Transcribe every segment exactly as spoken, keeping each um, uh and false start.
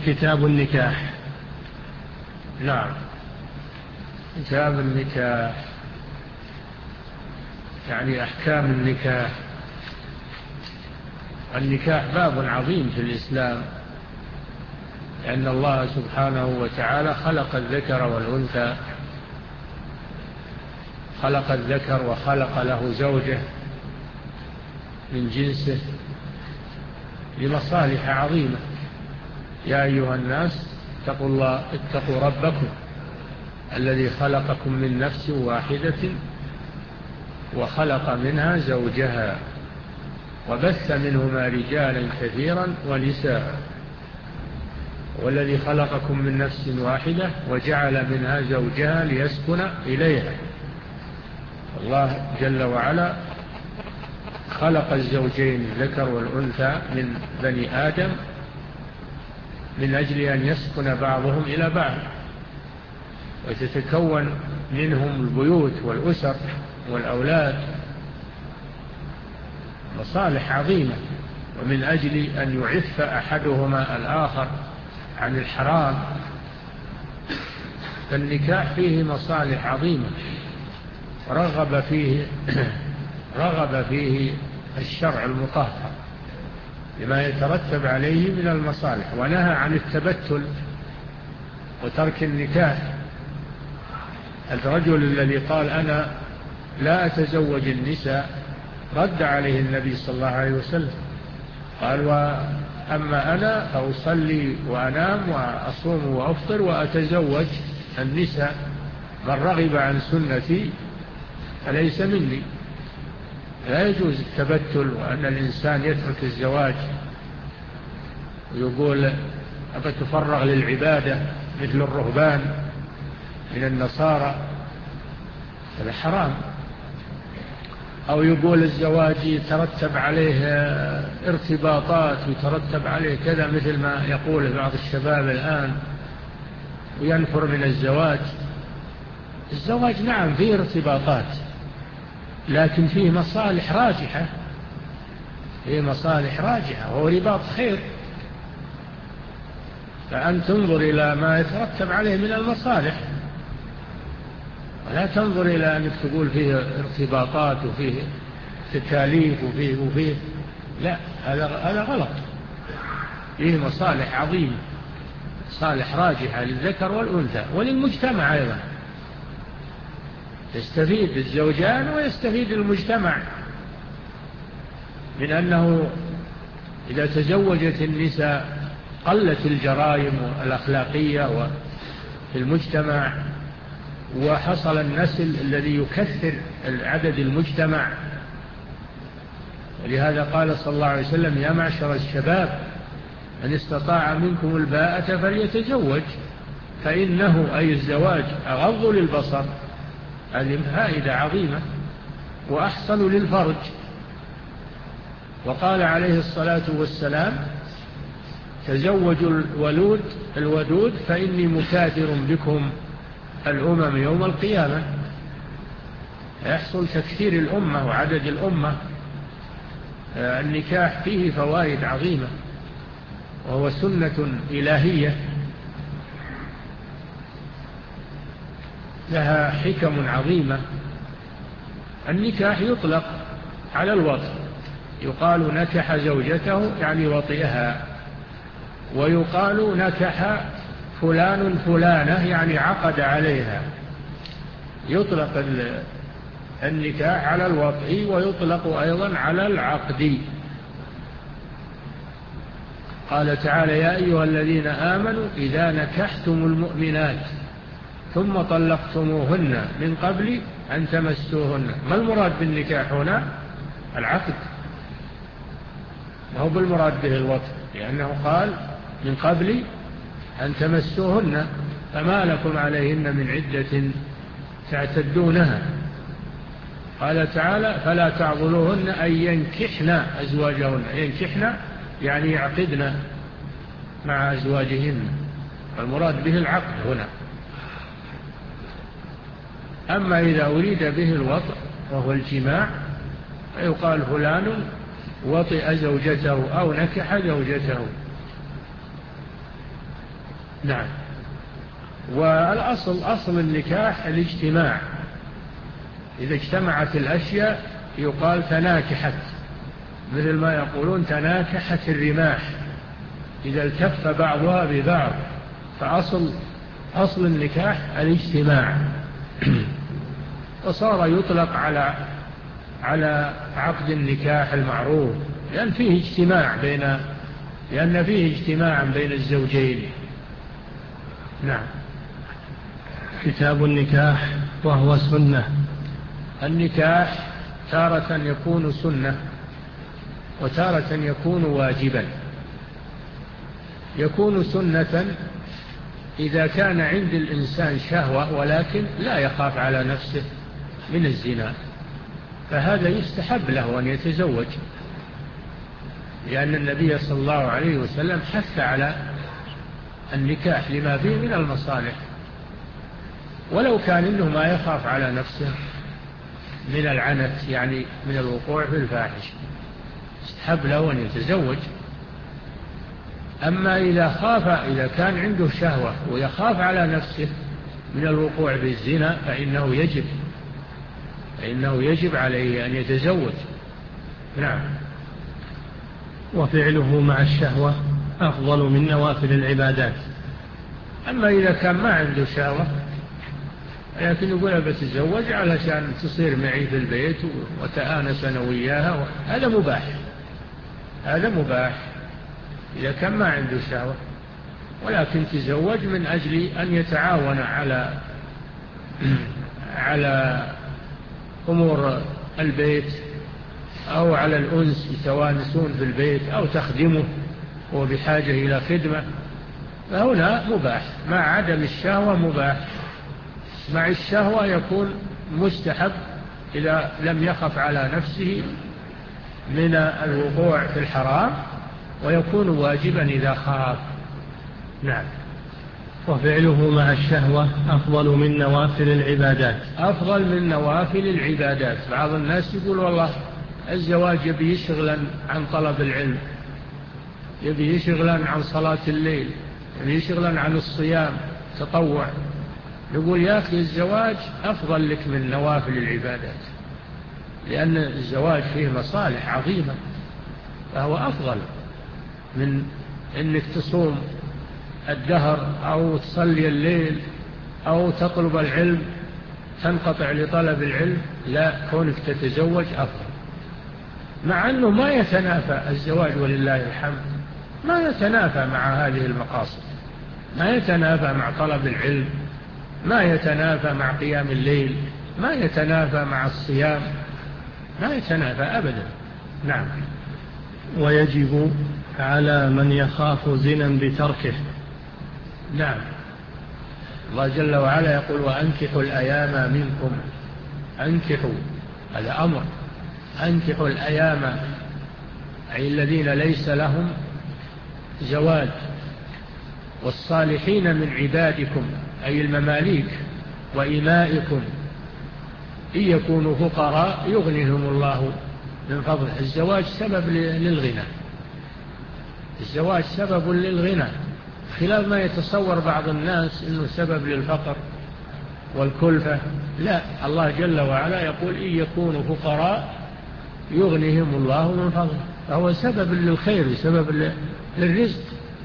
كتاب النكاح. نعم، كتاب النكاح يعني أحكام النكاح. النكاح باب عظيم في الإسلام، لأن الله سبحانه وتعالى خلق الذكر والأنثى، خلق الذكر وخلق له زوجه من جنسه لمصالح عظيمة. يا أيها الناس اتقوا الله اتقوا ربكم الذي خلقكم من نفس واحدة وخلق منها زوجها وبث منهما رجالا كثيرا ونساء، والذي خلقكم من نفس واحدة وجعل منها زوجها ليسكن إليها. الله جل وعلا خلق الزوجين الذكر والأنثى من بني آدم من أجل أن يسكن بعضهم إلى بعض وتتكون منهم البيوت والأسر والأولاد، مصالح عظيمة. ومن أجل أن يعف أحدهما الآخر عن الحرام، فالنكاح فيه مصالح عظيمة رغب فيه رغب فيه الشرع المطهر لما يترتب عليه من المصالح، ونهى عن التبتل وترك النكاح. الرجل الذي قال أنا لا أتزوج النساء رد عليه النبي صلى الله عليه وسلم، قال وأما أنا فأصلي وأنام وأصوم وأفطر وأتزوج النساء، من رغب عن سنتي فليس مني. لا يجوز التبتل وأن الإنسان يترك الزواج ويقول أبى تفرغ للعبادة مثل الرهبان من النصارى، هذا حرام. أو يقول الزواج يترتب عليه ارتباطات ويترتب عليه كذا مثل ما يقول بعض الشباب الآن وينفر من الزواج. الزواج نعم فيه ارتباطات، لكن فيه مصالح راجحة، فيه مصالح راجحة وهو رباط خير، فأن تنظر إلى ما يترتب عليه من المصالح ولا تنظر إلى أنك تقول فيه ارتباطات وفيه تكاليف وفيه وفيه لا، هذا هذا غلط. فيه مصالح عظيمة، مصالح راجحة للذكر والأنثى وللمجتمع أيضا، يستفيد الزوجان ويستفيد المجتمع من أنه إذا تزوجت النساء قلت الجرائم الأخلاقية في المجتمع، وحصل النسل الذي يكثر عدد المجتمع. ولهذا قال صلى الله عليه وسلم يا معشر الشباب من استطاع منكم الباءة فليتزوج فإنه أي الزواج أغض للبصر، هذه فائدة عظيمة وأحسن للفرج. وقال عليه الصلاة والسلام تزوجوا الولود الودود فإني مكاثر بكم الأمم يوم القيامة. يحصل تكثير الأمة وعدد الأمة. النكاح فيه فوائد عظيمة وهو سنة إلهية لها حكم عظيمة. النكاح يطلق على الوطء، يقال نكح زوجته يعني وطئها، ويقال نكح فلان فلانة يعني عقد عليها. يطلق النكاح على الوطء ويطلق أيضا على العقد. قال تعالى يا أيها الذين آمنوا إذا نكحتم المؤمنات ثم طلقتموهن من قبل أن تمسوهن. ما المراد بالنكاح هنا؟ العقد، ما هو بالمراد به الوطء، لأنه قال من قبل أن تمسوهن فما لكم عليهن من عدة تعتدونها. قال تعالى فلا تعضلوهن أن ينكحن أزواجهن. ينكحن يعني يعقدن مع أزواجهن، المراد به العقد هنا. أما إذا أريد به الوطء وهو الجماع فيقال فلان وطئ زوجته أو نكح زوجته. نعم. والأصل أصل النكاح الاجتماع، إذا اجتمعت الأشياء يقال تناكحت، مثل ما يقولون تناكحت الرماح إذا التف بعضها ببعض. فأصل أصل النكاح الاجتماع. وصار يطلق على على عقد النكاح المعروف لأن فيه اجتماع بين لأن فيه اجتماع بين الزوجين. نعم. كتاب النكاح وهو سنة. النكاح تارة يكون سنة وتارة يكون واجبا. يكون سنة إذا كان عند الإنسان شهوة ولكن لا يخاف على نفسه من الزنا، فهذا يستحب له أن يتزوج، لأن النبي صلى الله عليه وسلم حث على النكاح لما فيه من المصالح. ولو كان إنه ما يخاف على نفسه من العنت، يعني من الوقوع في الفاحش، استحب له أن يتزوج. أما إذا خاف إذا كان عنده شهوة ويخاف على نفسه من الوقوع بالزنا فإنه يجب فإنه يجب عليه أن يتزوج. نعم. وفعله مع الشهوة أفضل من نوافل العبادات. أما إذا كان ما عنده شهوة لكن يقول بتزوج علشان تصير معي في البيت وتآنس أنا وياها، هذا مباح هذا مباح إذا كان ما عنده شهوة، ولكن تزوج من أجل أن يتعاون على على أمور البيت أو على الأنس، يتوانسون في البيت أو تخدمه وهو بحاجة إلى خدمة، فهنا مباح. مع عدم الشهوة مباح، مع الشهوة يكون مستحب إذا لم يخف على نفسه من الوقوع في الحرام، ويكون واجبا إذا خاف. نعم. وفعله مع الشهوة أفضل من نوافل العبادات. أفضل من نوافل العبادات. بعض الناس يقول والله الزواج يبي يشغلا عن طلب العلم، يبي يشغلا عن صلاة الليل، يبي يشغلا عن الصيام تطوع. نقول يا أخي الزواج أفضل لك من نوافل العبادات، لأن الزواج فيه مصالح عظيمة، فهو أفضل من أنك تصوم الدهر أو تصلي الليل أو تطلب العلم تنقطع لطلب العلم. لا، كونك تتزوج أفضل، مع أنه ما يتنافى الزواج ولله الحمد، ما يتنافى مع هذه المقاصد، ما يتنافى مع طلب العلم، ما يتنافى مع قيام الليل، ما يتنافى مع الصيام، ما يتنافى أبدا. نعم. ويجب على من يخاف زنا بتركه. نعم. الله جل وعلا يقول وأنكحوا الأيام منكم. أنكحوا، هذا أمر. أنكحوا الأيام أي الذين ليس لهم زواج، والصالحين من عبادكم أي المماليك وإمائكم إن يكونوا فقراء يغنيهم الله من فضله. الزواج سبب للغنى، الزواج سبب للغنى، خلاف ما يتصور بعض الناس أنه سبب للفقر والكلفة. لا، الله جل وعلا يقول إن يكونوا فقراء يغنيهم الله من فضله، فهو سبب للخير، سبب للرزق.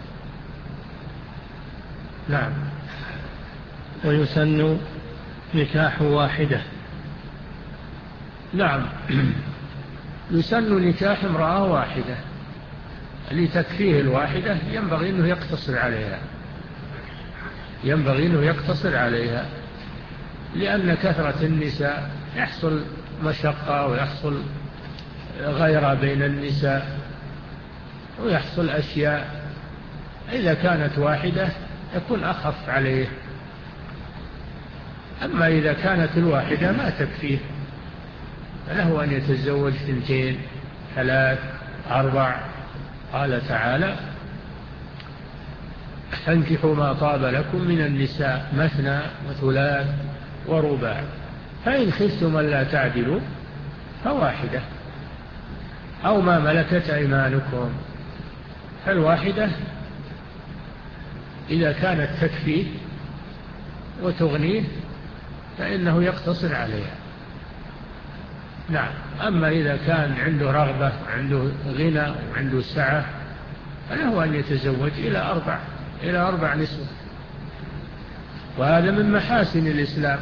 نعم. ويسن نكاح واحدة. نعم. يسن نكاح امرأة واحدة لتكفيه الواحدة، ينبغي أنه يقتصر عليها، ينبغي أنه يقتصر عليها، لأن كثرة النساء يحصل مشقة ويحصل غيرة بين النساء ويحصل أشياء. إذا كانت واحدة يكون أخف عليه، أما إذا كانت الواحدة ما تكفيه فله أن يتزوج اثنتين ثلاث أربع. قال تعالى فانكحوا ما طاب لكم من النساء مثنى وثلاث ورباع، فإن خفتم ألا تعدلوا فواحدة أو ما ملكت أيمانكم. فالواحدة إذا كانت تكفيه وتغنيه فإنه يقتصر عليها. نعم. أما إذا كان عنده رغبة وعنده غنى وعنده سعة فله أن يتزوج إلى أربع إلى أربع نسوة. وهذا من محاسن الإسلام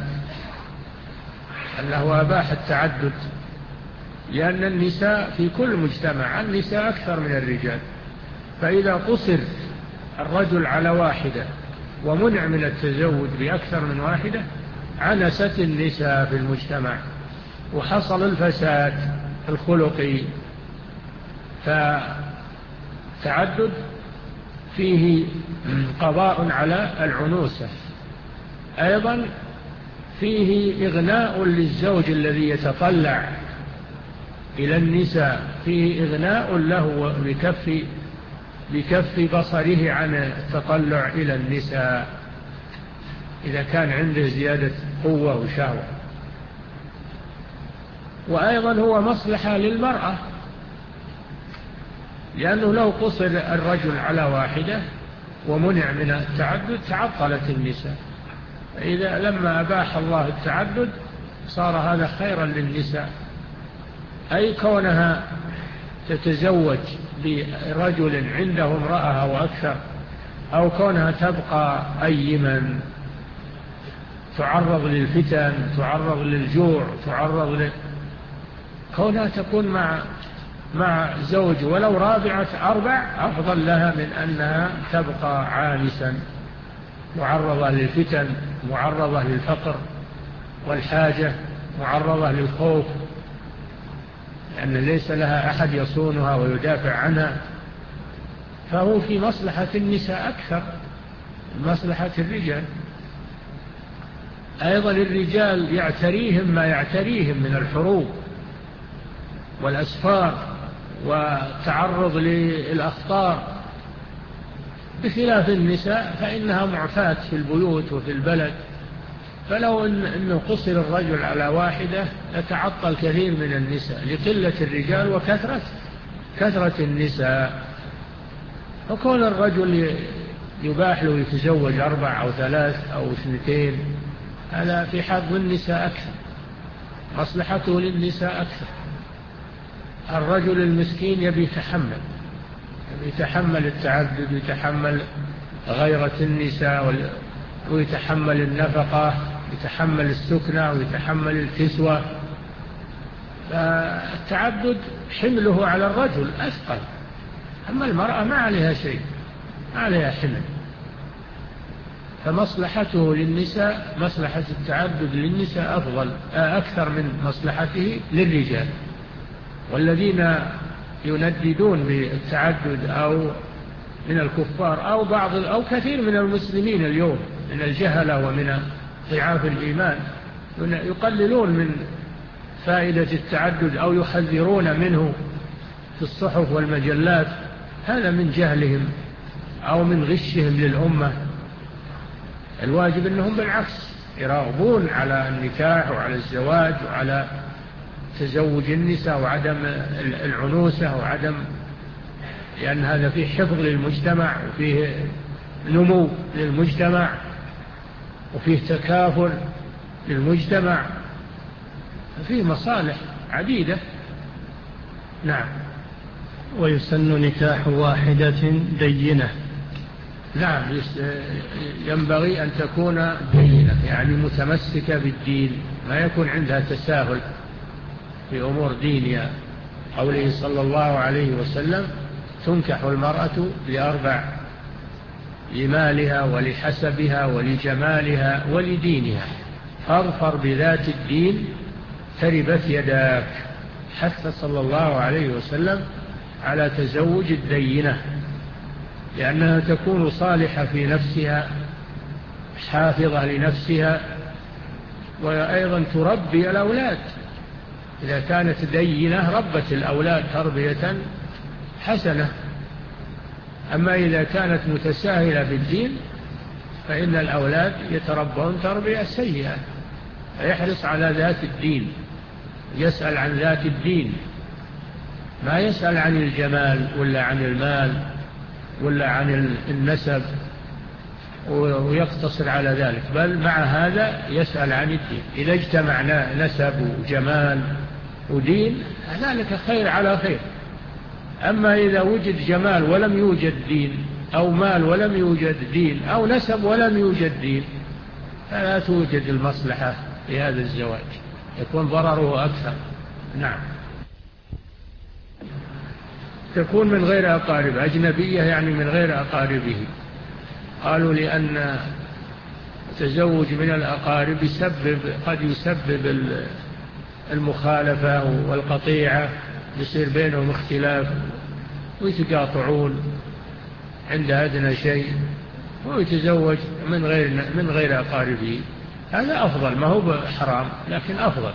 أنه أباح التعدد، لأن النساء في كل مجتمع النساء أكثر من الرجال، فإذا قصر الرجل على واحدة ومنع من التزوج بأكثر من واحدة عنست النساء في المجتمع وحصل الفساد الخلقي. فتعدد فيه قضاء على العنوسة، أيضا فيه إغناء للزوج الذي يتطلع إلى النساء، فيه إغناء له بكف بكف بصره عن التطلع إلى النساء إذا كان عنده زيادة قوة وشهوة. وأيضا هو مصلحة للمرأة، لأنه لو قصر الرجل على واحدة ومنع من التعدد تعطلت النساء. إذا لما أباح الله التعدد صار هذا خيرا للنساء، أي كونها تتزوج برجل عنده امرأة أو أكثر، أو كونها تبقى أيما تعرض للفتن، تعرض للجوع، تعرض ل... كونها تكون مع مع زوج ولو رابعة أربع أفضل لها من أنها تبقى عانسا معرضة للفتن، معرضة للفقر والحاجة، معرضة للخوف، لأن ليس لها أحد يصونها ويدافع عنها. فهو في مصلحة النساء أكثر من مصلحة الرجال. أيضا الرجال يعتريهم ما يعتريهم من الحروب والأسفار والتعرض للأخطار، بخلاف النساء فإنها معفاة في البيوت وفي البلد. فلو أنه قصر الرجل على واحدة يتعطل كثير من النساء لقلة الرجال وكثرة كثرة النساء. فكون الرجل يباح له يتزوج أربع أو ثلاث أو اثنتين هذا في حظ النساء أكثر، مصلحته للنساء أكثر. الرجل المسكين يبي يتحمل يبي يتحمل التعدد، ويتحمل غيرة النساء، ويتحمل النفقة، يتحمل السكنة، ويتحمل الكسوة. فالتعدد حمله على الرجل أثقل، أما المرأة ما عليها شيء، ما عليها حمل. فمصلحته للنساء، مصلحة التعدد للنساء أفضل أكثر من مصلحته للرجال. والذين ينددون بالتعدد أو من الكفار أو بعض أو كثير من المسلمين اليوم من الجهلة ومن ضعاف الإيمان يقللون من فائدة التعدد أو يحذرون منه في الصحف والمجلات، هذا من جهلهم أو من غشهم للأمة. الواجب أنهم بالعكس يراغبون على النكاح وعلى الزواج وعلى تزوج النساء وعدم العنوسة وعدم، لأن هذا فيه حفظ للمجتمع وفيه نمو للمجتمع وفيه تكافل للمجتمع، فيه مصالح عديدة. نعم. ويسن نكاح واحدة دينة. نعم، ينبغي أن تكون دينة، يعني متمسكة بالدين، ما يكون عندها تساهل في أمور دينها. قوله صلى الله عليه وسلم: تنكح المرأة لأربع: لمالها ولحسبها ولجمالها ولدينها، فاظفر بذات الدين تربت يداك. حث صلى الله عليه وسلم على تزوج الدينة، لأنها تكون صالحة في نفسها، حافظة لنفسها، وأيضا تربي الأولاد. إذا كانت دينة ربت الأولاد تربية حسنة. أما إذا كانت متساهلة في الدين فإن الأولاد يتربون تربية سيئة. فيحرص على ذات الدين، يسأل عن ذات الدين، ما يسأل عن الجمال ولا عن المال ولا عن النسب. ويقتصر على ذلك، بل مع هذا يسأل عن الدين. إذا اجتمع نسب وجمال ودين ذلك خير على خير. أما إذا وجد جمال ولم يوجد دين، أو مال ولم يوجد دين، أو نسب ولم يوجد دين، فلا توجد المصلحة في هذا الزواج، يكون ضرره أكثر. نعم. تكون من غير أقارب، أجنبية يعني من غير أقاربه. قالوا لأن التزوج من الأقارب يسبب قد يسبب المخالفة والقطيعة، يصير بينهم اختلاف ويتقاطعون عند أدنى شيء، ويتزوج من غير من غير أقاربه. هذا أفضل، ما هو حرام لكن أفضل،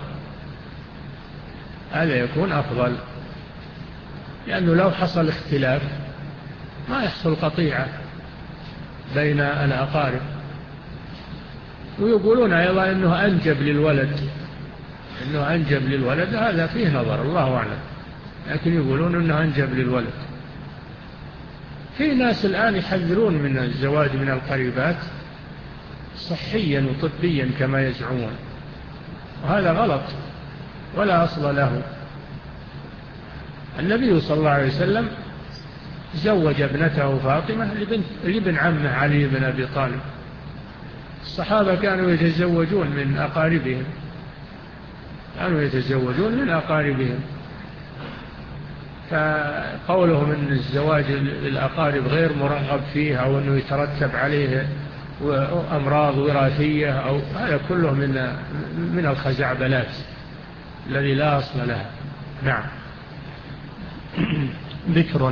هذا يكون أفضل، لأنه لو حصل اختلاف ما يحصل قطيعة بين الأقارب. ويقولون أيضا أنه أنجب للولد، أنه أنجب للولد، هذا فيه نظر الله أعلم، لكن يقولون أنه أنجب للولد. في ناس الآن يحذرون من الزواج من القريبات صحيا وطبيا كما يزعمون، وهذا غلط ولا أصل له. النبي صلى الله عليه وسلم زوج ابنته فاطمة لابن عمه علي بن أبي طالب. الصحابة كانوا يتزوجون من أقاربهم، كانوا يتزوجون من أقاربهم. فقولهم أن الزواج للأقارب غير مرغب فيه، أو أنه يترتب عليه أمراض وراثية، أو هذا كله من من الخزعبلات الذي لا أصل لها. نعم. بكر.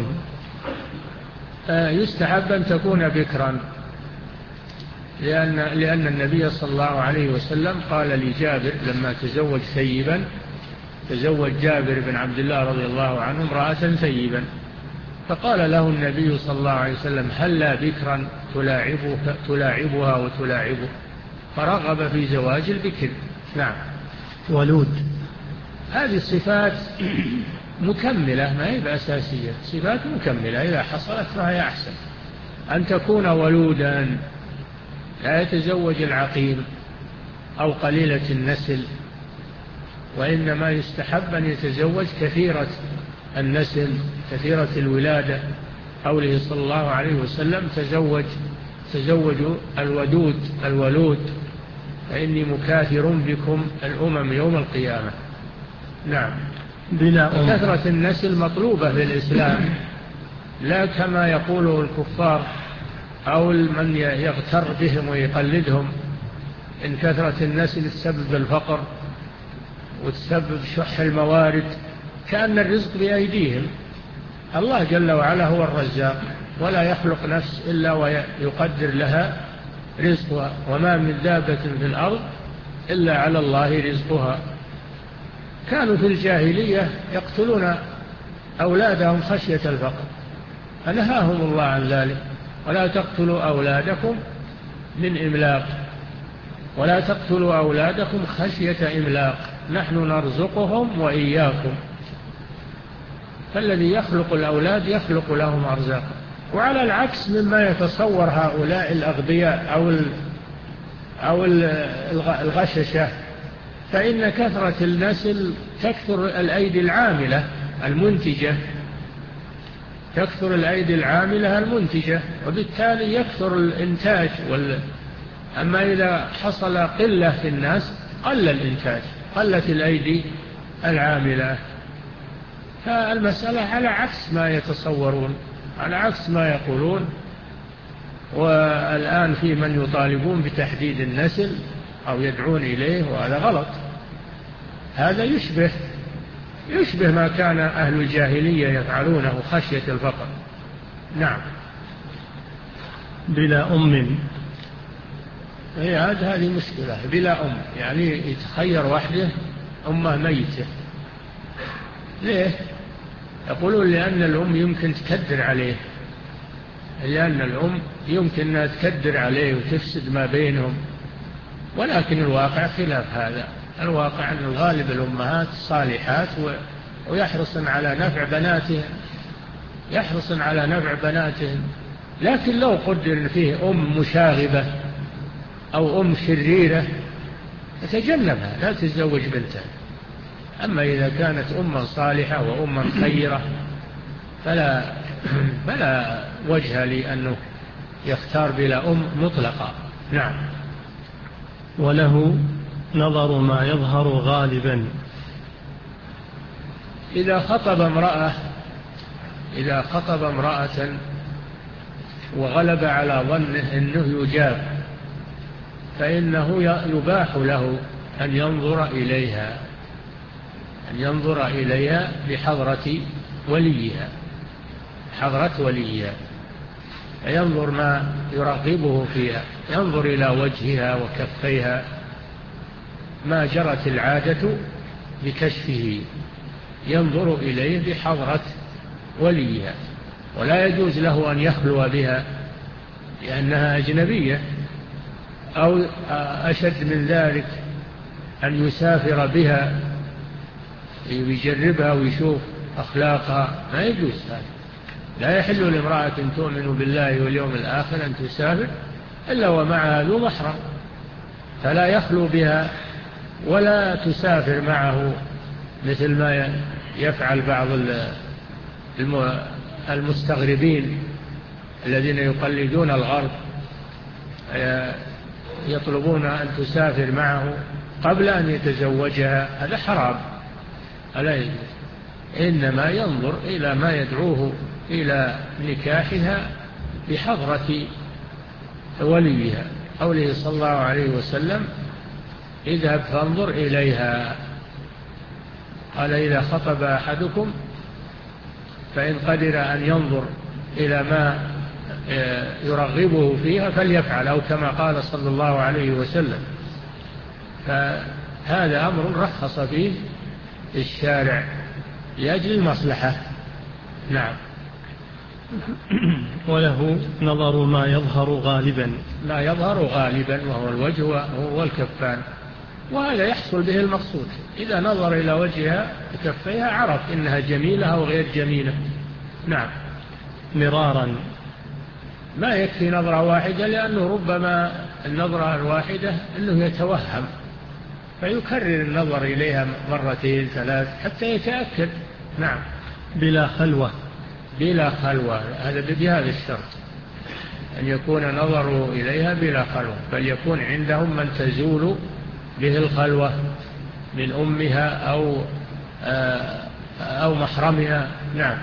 يستحب أن تكون بكرا، لأن, لأن النبي صلى الله عليه وسلم قال لجابر لما تزوج ثيبا، تزوج جابر بن عبد الله رضي الله عنه امرأة ثيبا، فقال له النبي صلى الله عليه وسلم هلا بكرا تلاعبها وتلاعبه، فرغب في زواج البكر. نعم. ولود. هذه الصفات مكملة، ما هي بأساسية، صفات مكملة، إذا حصلت فهي أحسن. أن تكون ولودا، لا يتزوج العقيم أو قليلة النسل، وإنما يستحب أن يتزوج كثيرة النسل كثيرة الولادة. قوله صلى الله عليه وسلم تزوج تزوجوا الودود الولود فإني مكاثر بكم الأمم يوم القيامة. نعم. كثرة النسل مطلوبة في الإسلام، لا كما يقوله الكفار أو من يغتر بهم ويقلدهم، إن كثرة النسل تسبب الفقر وتسبب شح الموارد، كأن الرزق بأيديهم. الله جل وعلا هو الرزاق، ولا يخلق نفس إلا ويقدر لها رزقها، وما من دابة في الأرض إلا على الله رزقها. كانوا في الجاهلية يقتلون أولادهم خشية الفقر، فنهاهم الله عن ذلك، ولا تقتلوا أولادكم من إملاق، ولا تقتلوا أولادكم خشية إملاق، نحن نرزقهم وإياكم. فالذي يخلق الأولاد يخلق لهم أرزاقا. وعلى العكس مما يتصور هؤلاء الأغبياء أو أو الغششة، فإن كثرة النسل تكثر الأيدي العاملة المنتجة، تكثر الأيدي العاملة المنتجة، وبالتالي يكثر الإنتاج. وال... أما إذا حصل قلة في الناس قل الإنتاج، قلت الأيدي العاملة. فالمسألة على عكس ما يتصورون، على عكس ما يقولون. والآن في من يطالبون بتحديد النسل أو يدعون إليه، وهذا غلط. هذا يشبه يشبه ما كان أهل الجاهلية يفعلونه خشية الفقر. نعم. بلا أم. هذه مشكلة، بلا أم، يعني يتخير وحده أمه ميتة. ليه؟ يقولون لأن الأم يمكن تكدر عليه، لأن الأم يمكن أن تكدر عليه وتفسد ما بينهم، ولكن الواقع خلاف هذا. الواقع أن الغالب الأمهات صالحات ويحرصن على نفع بناتهن، يحرصن على نفع بناتهن لكن لو قدر فيه أم مشاغبة أو أم شريرة فتجنبها، لا تتزوج بنتها. أما إذا كانت أما صالحة وأما خيرة فلا, فلا وجه لأنه يختار بلا أم مطلقة. نعم. وله نظر ما يظهر غالبا. إذا خطب امرأة إذا خطب امرأة وغلب على ظنه أنه يجاب فإنه يباح له أن ينظر إليها أن ينظر إليها بحضرة وليها حضرة وليها ينظر ما يرغبه فيها، ينظر إلى وجهها وكفيها ما جرت العادة بكشفه، ينظر إليه بحضرة وليها، ولا يجوز له أن يخلو بها لأنها أجنبية، أو أشد من ذلك أن يسافر بها يجربها ويشوف أخلاقها، ما يجوز هذا. لا يحل لامرأة تؤمن بالله واليوم الآخر أن تسافر إلا ومعها ذو محرم، فلا يخلو بها ولا تسافر معه مثل ما يفعل بعض المستغربين الذين يقلدون الغرب، يطلبون أن تسافر معه قبل أن يتزوجها. هذا حرام، ألا يجوز. إنما ينظر إلى ما يدعوه إلى نكاحها بحضرة وليها، قوله صلى الله عليه وسلم اذهب فانظر إليها. قال إذا خطب أحدكم فإن قدر أن ينظر إلى ما يرغبه فيها فليفعل، أو كما قال صلى الله عليه وسلم. فهذا أمر رخص فيه الشارع لأجل المصلحة. نعم. وله نظر ما يظهر غالبا. لا يظهر غالبا وهو الوجه والكفان، وهذا يحصل به المقصود. إذا نظر إلى وجهها وكفيها عرف إنها جميلة أو غير جميلة. نعم. مرارا. ما يكفي نظرة واحدة، لأنه ربما النظرة الواحدة أنه يتوهم فيكرر النظر إليها مرتين ثلاث حتى يتأكد. نعم. بلا خلوة. بلا خلوة، هذا بهذا الشرط أن يكون نظره إليها بلا خلوة، بل يكون عندهم من تزول به الخلوة من أمها أو أو محرمها. نعم.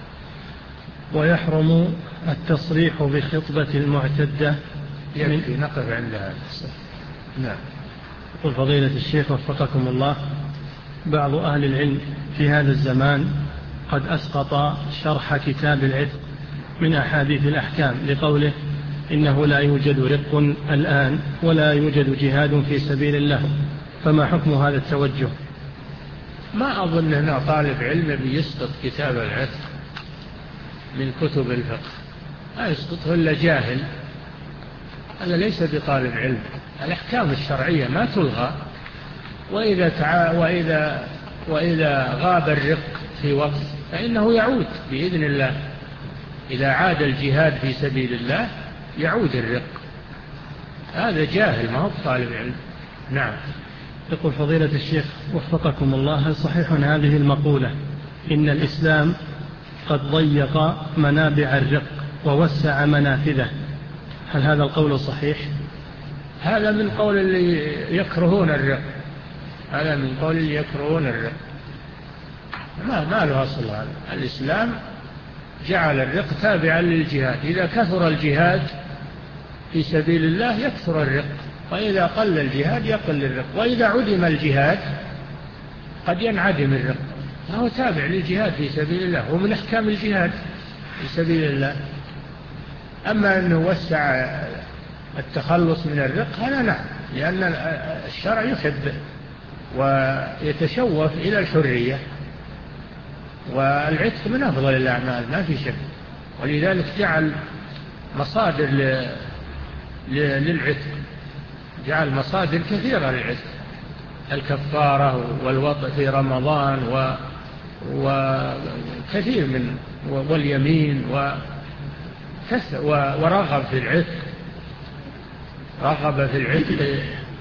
ويحرم التصريح بخطبة المعتدة. يكفي نقف عند هذا. نعم. يقول فضيلة الشيخ وفقكم الله، بعض أهل العلم في هذا الزمان قد أسقط شرح كتاب العتق من أحاديث الأحكام لقوله إنه لا يوجد رق الآن ولا يوجد جهاد في سبيل الله، فما حكم هذا التوجه؟ ما أظن أن طالب علم بيسقط كتاب العتق من كتب الفقه، لا يسقطه إلا جاهل، هذا ليس بطالب علم. الأحكام الشرعية ما تلغى، وإذا, تع... وإذا... وإذا غاب الرق في وقت فإنه يعود بإذن الله. إذا عاد الجهاد في سبيل الله يعود الرق. هذا جاهل ما هو طالب علم. نعم. يقول فضيلة الشيخ وفقكم الله، هل صحيح هذه المقولة إن الإسلام قد ضيق منابع الرق ووسع منافذه؟ هل هذا القول صحيح؟ هذا من قول اللي يكرهون الرق، هذا من قول اللي يكرهون الرق، ما, ما له أصل. هذا الإسلام جعل الرق تابعا للجهاد، إذا كثر الجهاد في سبيل الله يكثر الرق، وإذا قل الجهاد يقل الرق، وإذا عدم الجهاد قد ينعدم الرق، فهو تابع للجهاد في سبيل الله، ومن أحكام الجهاد في سبيل الله. أما أنه وسع التخلص من الرق هذا نعم، لأن الشرع يحب ويتشوف إلى الحرية، والعتق من أفضل الأعمال ما في شك، ولذلك جعل مصادر للعتق، جعل مصادر كثيرة للعتق، الكفارة والوطء في رمضان وكثير من واليمين ورغب في العتق، رغب في العتق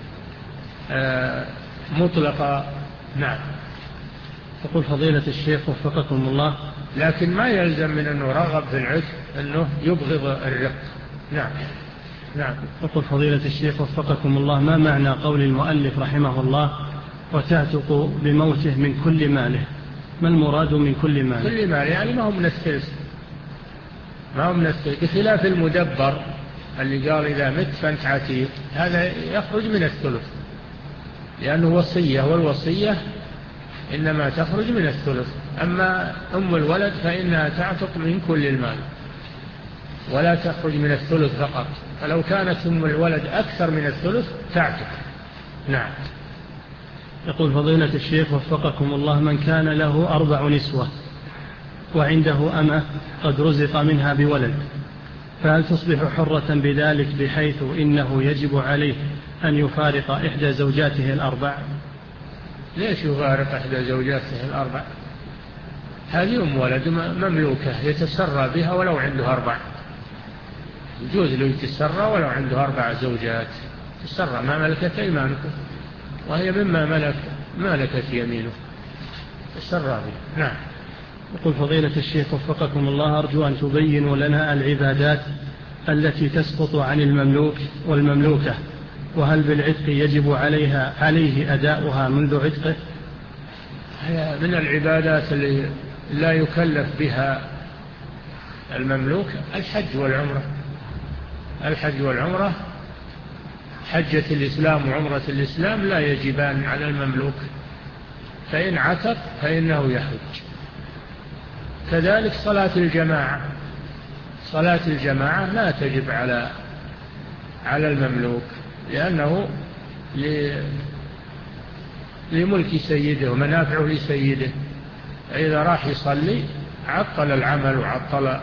مطلقا. نعم. يقول فضيلة الشيخ وفقكم الله، لكن ما يلزم من أنه رغب في العتق أنه يبغض الرق. نعم. نعم. يقول فضيلة الشيخ وفقكم الله، ما معنى قول المؤلف رحمه الله وتعتق بموته من كل ماله؟ ما المراد من كل ماله؟ كل ماله يعني ما هو من الثلث، ما هو من الثلث، بخلاف المدبر اللي قال إذا مت فأنت عتيق، هذا يخرج من الثلث لأنه وصية، والوصية إنما تخرج من الثلث. أما أم الولد فإنها تعتق من كل المال ولا تخرج من الثلث فقط، فلو كانت أم الولد أكثر من الثلث تعتق. نعم. يقول فضيلة الشيخ وفقكم الله، من كان له أربع نسوة وعنده أمة قد رزق منها بولد، فهل تصبح حرة بذلك بحيث إنه يجب عليه أن يفارق إحدى زوجاته الأربع؟ ليش يفارق إحدى زوجاته الأربع؟ هذه أم ولد مملوكة يتسرى بها ولو عنده أربع، يجوز له يتسرى ولو عنده أربع زوجات، تسرى ما ملكت أيمانكم، وهي مما ملك ملكت يمينه، تسرى بها. نعم. يقول فضيلة الشيخ وفقكم الله، أرجو أن تبينوا لنا العبادات التي تسقط عن المملوك والمملوكة، وهل بالعتق يجب عليها عليه أداؤها منذ عتقه؟ هي من العبادات اللي لا يكلف بها المملوك الحج والعمرة. الحج والعمرة، حجة الإسلام وعمرة الإسلام لا يجبان على المملوك، فإن عتق فإنه يحج. كذلك صلاة الجماعة، صلاة الجماعة لا تجب على على المملوك لأنه لملك سيده ومنافعه لسيده، إذا راح يصلي عطل العمل وعطل،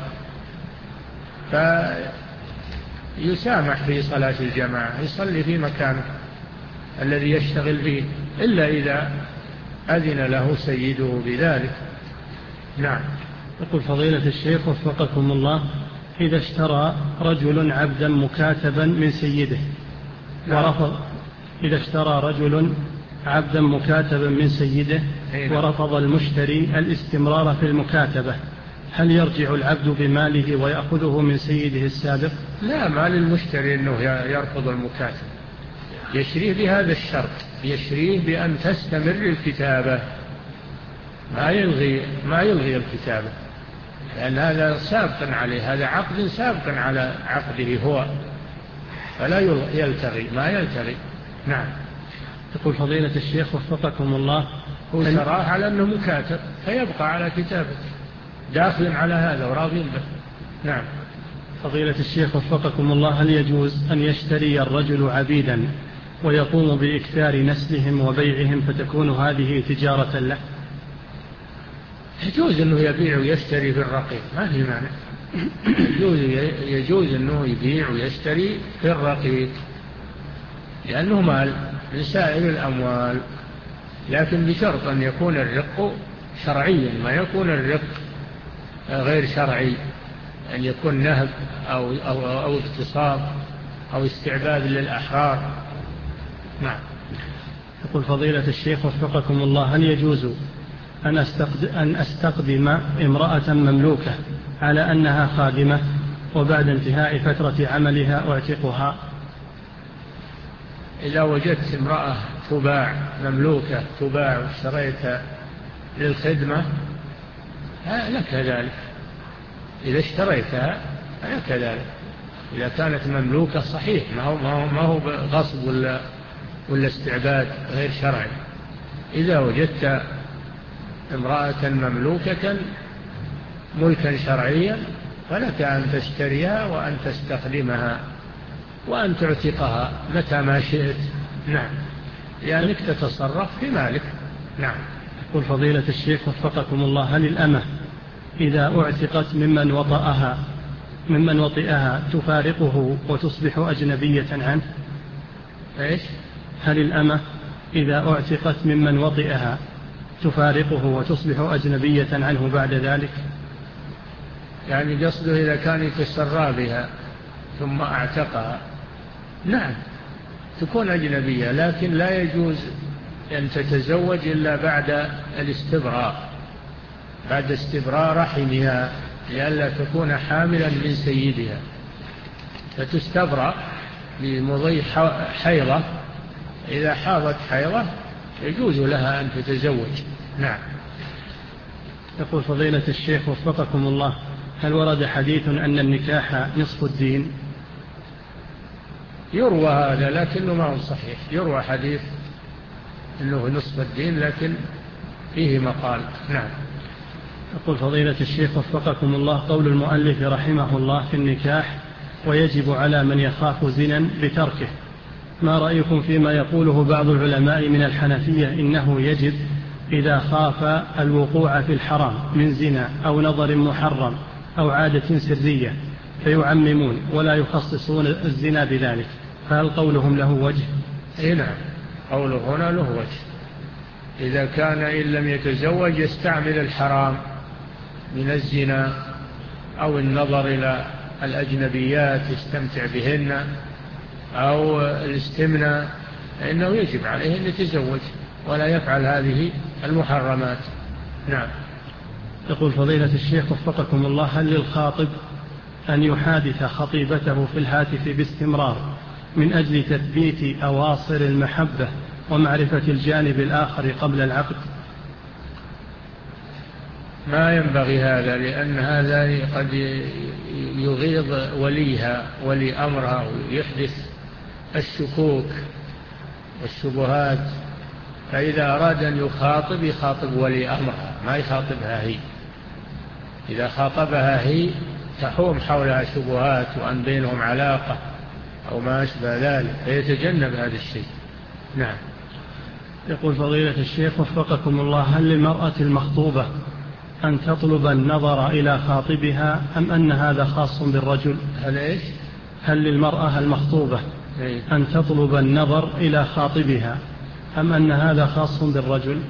فيسامح في صلاة الجماعة، يصلي في مكانه الذي يشتغل فيه إلا إذا أذن له سيده بذلك. نعم. يقول فضيلة الشيخ وفقكم الله، إذا اشترى رجل عبدا مكاتبا من سيده ورفض إذا اشترى رجل عبدا مكاتبا من سيده ورفض المشتري الاستمرار في المكاتبة، هل يرجع العبد بماله ويأخذه من سيده السابق؟ لا، مال المشتري أنه يرفض المكاتبة، يشريه بهذا الشرط، يشريه بأن تستمر الكتابة، ما يلغي ما يلغي الكتابة، لأن هذا سابق عليه، هذا عقد سابق على عقده هو، فلا يلتغي ما يلتغي. نعم. يقول فضيلة الشيخ وفقكم الله، هو شراه على أنه مكاتب فيبقى على كتابه، داخل على هذا وراضين به. نعم. فضيلة الشيخ وفقكم الله، هل يجوز أن يشتري الرجل عبيدا ويقوم بإكثار نسلهم وبيعهم فتكون هذه تجارة له؟ يجوز أنه يبيع ويشتري في الرقيق، ما في مانع، يجوز, يجوز أنه يبيع ويشتري في الرقيق لأنه مال من سائر الأموال، لكن بشرط أن يكون الرق شرعيا، ما يكون الرق غير شرعي، أن يكون نهب أو, أو, أو اغتصاب أو استعباد للأحرار. نعم. يقول فضيلة الشيخ وفقكم الله، هل يجوز أن أستقدم, أن أستقدم امرأة مملوكة على أنها خادمة وبعد انتهاء فترة عملها أعتقها؟ إذا وجدت امرأة تباع مملوكة تباع واشتريتها للخدمة لك ذلك، إذا اشتريتها لك ذلك، إذا كانت مملوكة صحيح، ما هو, ما هو, ما هو غصب ولا, ولا استعباد غير شرعي. إذا وجدت امرأة مملوكة ملكا شرعيا فلك أن تشتريها وأن تستخدمها وأن تعتقها متى ما شئت. نعم، لأنك تتصرف في مالك. نعم. يقول فضيلة الشيخ وفقكم الله، هل الأمة إذا اعتقت ممن وطأها ممن وطئها تفارقه وتصبح أجنبية عنه؟ إيش؟ هل الأمة إذا اعتقت ممن وطئها تفارقه وتصبح أجنبية عنه بعد ذلك؟ يعني قصده إذا كان يتسرى بها ثم اعتقها نعم تكون أجنبية، لكن لا يجوز أن تتزوج إلا بعد الاستبراء، بعد استبراء رحمها، لئلا تكون حاملا من سيدها، فتستبرأ بمضي حيضة. إذا حاضت حيضة يجوز لها أن تتزوج. نعم. يقول فضيلة الشيخ وفقكم الله، هل ورد حديث أن النكاح نصف الدين؟ يروى هذا لكنه ما هو صحيح، يروى حديث أنه نصف الدين لكن فيه مقال. نعم. يقول فضيلة الشيخ وفقكم الله، قول المؤلف رحمه الله في النكاح ويجب على من يخاف زنا بتركه، ما رأيكم فيما يقوله بعض العلماء من الحنفية إنه يجب إذا خاف الوقوع في الحرام من زنا أو نظر محرم أو عادة سرية فيعممون ولا يخصصون الزنا بذلك، فهل قولهم له وجه؟ أي نعم، قوله هنا له وجه. إذا كان إن لم يتزوج يستعمل الحرام من الزنا أو النظر إلى الأجنبيات يستمتع بهن أو الاستمناء، فإنه يجب عليه أن يتزوج ولا يفعل هذه المحرمات. نعم. يقول فضيلة الشيخ وفقكم الله، هل للخاطب أن يحادث خطيبته في الهاتف باستمرار من أجل تثبيت أواصر المحبة ومعرفة الجانب الآخر قبل العقد؟ ما ينبغي هذا، لأن هذا قد يغيظ وليها ولي أمرها ويحدث الشكوك والشبهات، فإذا أراد أن يخاطب يخاطب ولي أمرها ما يخاطبها هي. إذا خاطبها هي تحوم حولها شبهات وأن بينهم علاقة أو ما أشبه ذلك، فيتجنب هذا الشيء. نعم. يقول فضيلة الشيخ وفقكم الله، هل للمرأة المخطوبة أن تطلب النظر إلى خاطبها أم أن هذا خاص بالرجل؟ هل إيش؟ هل للمرأة المخطوبة إيه؟ أن تطلب النظر إلى خاطبها أم أن هذا خاص بالرجل؟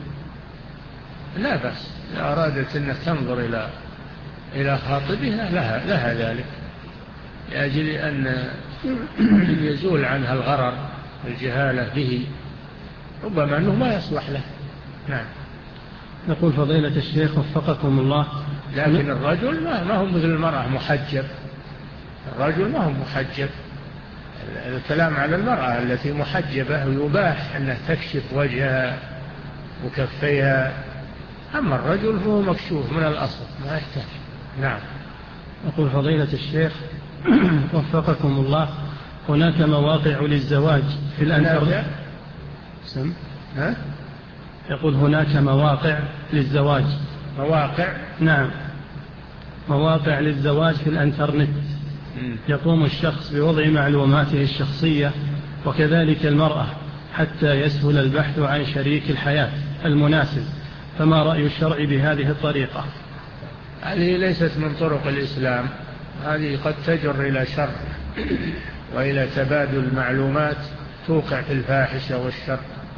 لا بأس، إذا أرادت أن تنظر إلى إلى خاطبها لها, لها ذلك، لأجل أن يزول عنها الغرر والجهالة به، ربما أنه ما يصلح له. نعم. يقول فضيلة الشيخ وفقكم الله، لكن الرجل ما هو مثل المرأة محجب، الرجل ما هو محجب، الكلام على المرأة التي محجبة ويباح أنها تكشف وجهها وكفيها، أما الرجل فهو مكشوف من الأصل ما يحتاج. نعم. يقول فضيلة الشيخ وفقكم الله، هناك مواقع للزواج في الإنترنت. سم؟ ها؟ يقول هناك مواقع للزواج. مواقع؟ نعم، مواقع للزواج في الإنترنت. يقوم الشخص بوضع معلوماته الشخصية وكذلك المرأة حتى يسهل البحث عن شريك الحياة المناسب، فما رأي الشرع بهذه الطريقة؟ هذه ليست من طرق الإسلام، هذه قد تجر إلى شر وإلى تبادل المعلومات توقع في الفاحشة والشر،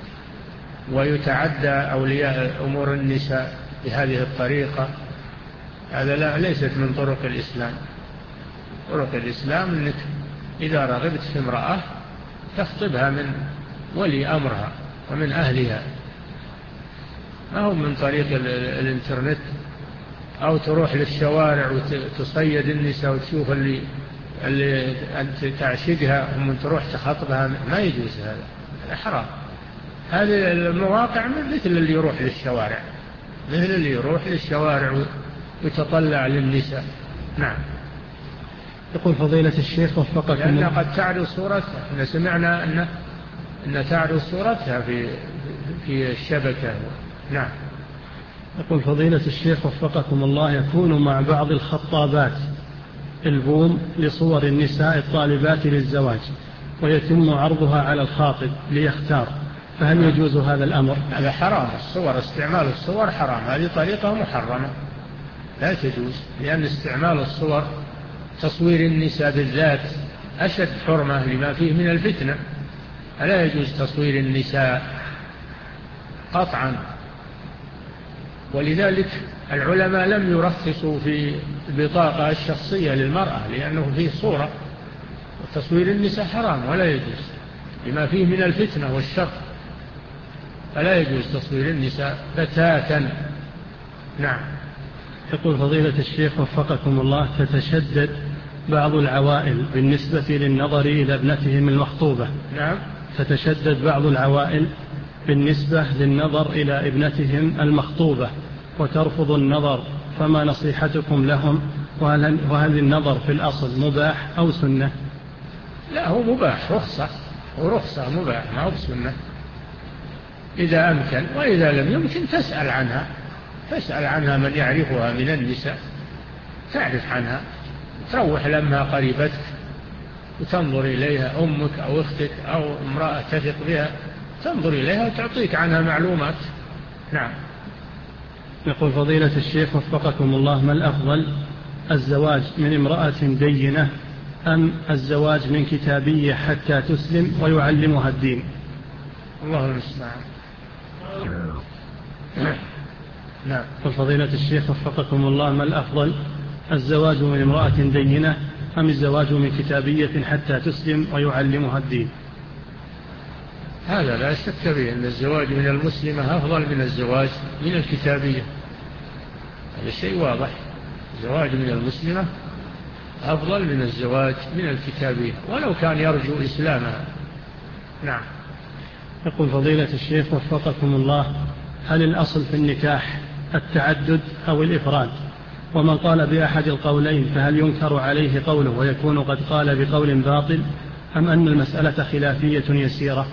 ويتعدى أولياء أمور النساء بهذه الطريقة. هذا لا ليست من طرق الإسلام. طرق الإسلام أنك إذا رغبت في امرأة تخطبها من ولي أمرها ومن أهلها، ما هو من طريق الإنترنت، أو تروح للشوارع وتصيد النساء وتشوف اللي, اللي أنت تعشقها ومن تروح تخطبها، ما يجوز هذا، هذا حرام. هذه المواقع مثل اللي يروح للشوارع، مثل اللي يروح للشوارع ويتطلع للنساء. نعم. يقول فضيلة الشيخ وفقكم، لأنها قد تعرض صورتها، إن سمعنا أن أن تعرض صورتها في في الشبكة. نعم. يقول فضيلة الشيخ وفقكم الله، يكون مع بعض الخطابات البوم لصور النساء الطالبات للزواج ويتم عرضها على الخاطب ليختار، فهل يجوز هذا الأمر؟ هذا حرام، الصور استعمال الصور حرام، هذه طريقة محرمة لا تجوز، لأن استعمال الصور تصوير النساء بالذات أشد حرمة لما فيه من الفتنة، فلا يجوز تصوير النساء قطعا. ولذلك العلماء لم يرخصوا في البطاقة الشخصية للمرأة لأنه فيه صورة، وتصوير النساء حرام ولا يجوز لما فيه من الفتنة والشر، فلا يجوز تصوير النساء بتاتا. نعم. يقول فضيلة الشيخ وفقكم الله: تتشدد بعض العوائل بالنسبة للنظر إلى ابنتهم المخطوبة. نعم. تتشدد بعض العوائل بالنسبة للنظر إلى ابنتهم المخطوبة وترفض النظر، فما نصيحتكم لهم؟ وهل, وهل النظر في الأصل مباح أو سنة؟ لا، هو مباح، رخصة ورخصة مباح، ما هو بسنة إذا أمكن، وإذا لم يمكن تسأل عنها، تسأل عنها من يعرفها من النساء، تعرف عنها، تروح لمها قريبتك وتنظر إليها، أمك أو أختك أو امرأة تثق بها، تنظر إليها وتعطيك عنها معلومات. نعم. يقول فضيلة الشيخ وفقكم الله: ما الأفضل، الزواج من امرأة دينة أم الزواج من كتابية حتى تسلم ويعلمها الدين؟ الله المستعان. نعم. يقول فضيلة الشيخ وفقكم الله: ما الأفضل، الزواج من امرأة دينة أم الزواج من كتابية حتى تسلم ويعلمها الدين؟ هذا لا شك به أن الزواج من المسلمة أفضل من الزواج من الكتابية، هذا شيء واضح. الزواج من المسلمة أفضل من الزواج من الكتابية ولو كان يرجو إسلامها. نعم. يقول فضيلة الشيخ وفقكم الله: هل الأصل في النكاح التعدد أو الإفراد؟ ومن قال بأحد القولين فهل ينكر عليه قوله ويكون قد قال بقول باطل، أم أن المسألة خلافية يسيرة؟